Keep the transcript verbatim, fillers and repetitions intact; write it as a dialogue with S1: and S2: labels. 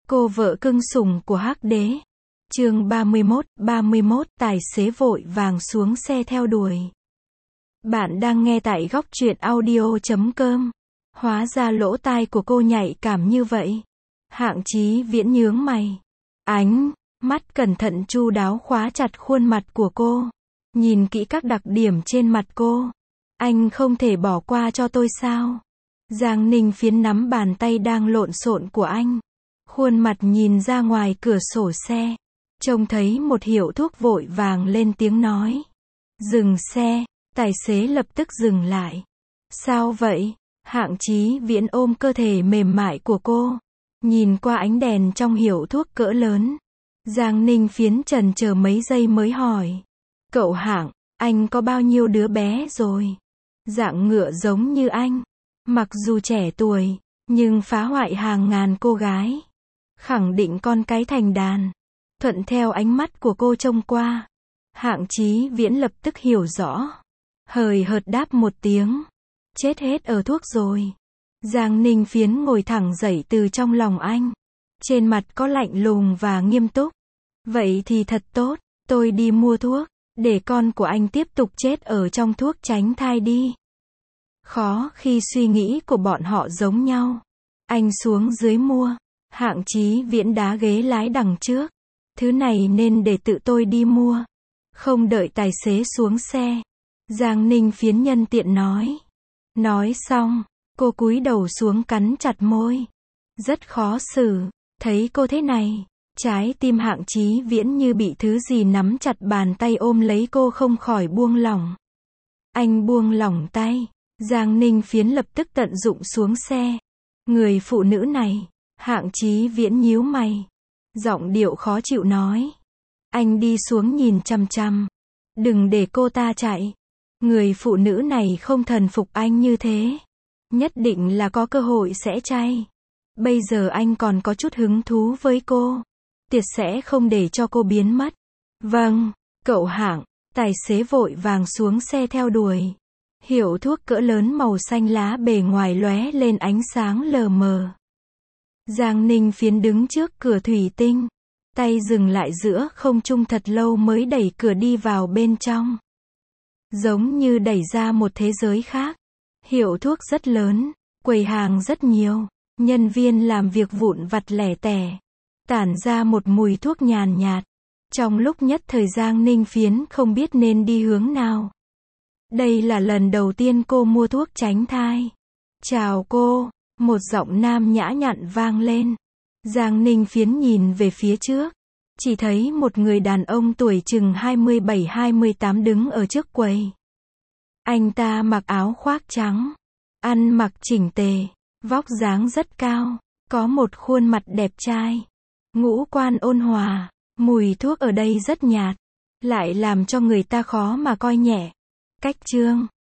S1: Cô vợ cưng sủng của Hắc Đế. Chương ba mươi mốt, ba mươi mốt, tài xế vội vàng xuống xe theo đuổi. Bạn đang nghe tại góc truyện audio chấm com. Hóa ra lỗ tai của cô nhạy cảm như vậy. Hạng Chí Viễn nhướng mày. Ánh mắt cẩn thận chu đáo khóa chặt khuôn mặt của cô. Nhìn kỹ các đặc điểm trên mặt cô. Anh không thể bỏ qua cho tôi sao? Giang Ninh Phiến nắm bàn tay đang lộn xộn của anh. Khuôn mặt nhìn ra ngoài cửa sổ xe. Trông thấy một hiệu thuốc vội vàng lên tiếng nói. Dừng xe, tài xế lập tức dừng lại. Sao vậy? Hạng Chí Viễn ôm cơ thể mềm mại của cô. Nhìn qua ánh đèn trong hiệu thuốc cỡ lớn. Giang Ninh Phiến chần chờ mấy giây mới hỏi. Cậu Hạng, anh có bao nhiêu đứa bé rồi? Dạng ngựa giống như anh. Mặc dù trẻ tuổi, nhưng phá hoại hàng ngàn cô gái. Khẳng định con cái thành đàn. Thuận theo ánh mắt của cô trông qua. Hạng Chí Viễn lập tức hiểu rõ. Hời hợt đáp một tiếng. Chết hết ở thuốc rồi. Giang Ninh Phiến ngồi thẳng dậy từ trong lòng anh. Trên mặt có lạnh lùng và nghiêm túc. Vậy thì thật tốt, tôi đi mua thuốc. Để con của anh tiếp tục chết ở trong thuốc tránh thai đi. Khó khi suy nghĩ của bọn họ giống nhau. Anh xuống dưới mua. Hạng Chí Viễn đá ghế lái đằng trước. Thứ này nên để tự tôi đi mua. Không đợi tài xế xuống xe. Giang Ninh Phiến nhân tiện nói. Nói xong, cô cúi đầu xuống cắn chặt môi. Rất khó xử. Thấy cô thế này, trái tim Hạng Chí Viễn như bị thứ gì nắm chặt bàn tay ôm lấy cô không khỏi buông lỏng. Anh buông lỏng tay. Giang Ninh Phiến lập tức tận dụng xuống xe. Người phụ nữ này. Hạng Chí Viễn nhíu mày. Giọng điệu khó chịu nói. Anh đi xuống nhìn chằm chằm. Đừng để cô ta chạy. Người phụ nữ này không thần phục anh như thế. Nhất định là có cơ hội sẽ chay. Bây giờ anh còn có chút hứng thú với cô. Tuyệt sẽ không để cho cô biến mất. Vâng, cậu Hạng. Tài xế vội vàng xuống xe theo đuổi. Hiệu thuốc cỡ lớn màu xanh lá bề ngoài lóe lên ánh sáng lờ mờ. Giang Ninh Phiến đứng trước cửa thủy tinh. Tay dừng lại giữa không trung thật lâu mới đẩy cửa đi vào bên trong. Giống như đẩy ra một thế giới khác. Hiệu thuốc rất lớn. Quầy hàng rất nhiều. Nhân viên làm việc vụn vặt lẻ tẻ. Tản ra một mùi thuốc nhàn nhạt. Trong lúc nhất thời Giang Ninh Phiến không biết nên đi hướng nào. Đây là lần đầu tiên cô mua thuốc tránh thai. Chào cô. Một giọng nam nhã nhặn vang lên. Giang Ninh Phiến nhìn về phía trước. Chỉ thấy một người đàn ông tuổi chừng hai mươi bảy hai mươi tám đứng ở trước quầy. Anh ta mặc áo khoác trắng. Ăn mặc chỉnh tề. Vóc dáng rất cao. Có một khuôn mặt đẹp trai. Ngũ quan ôn hòa. Mùi thuốc ở đây rất nhạt. Lại làm cho người ta khó mà coi nhẹ. Cách chương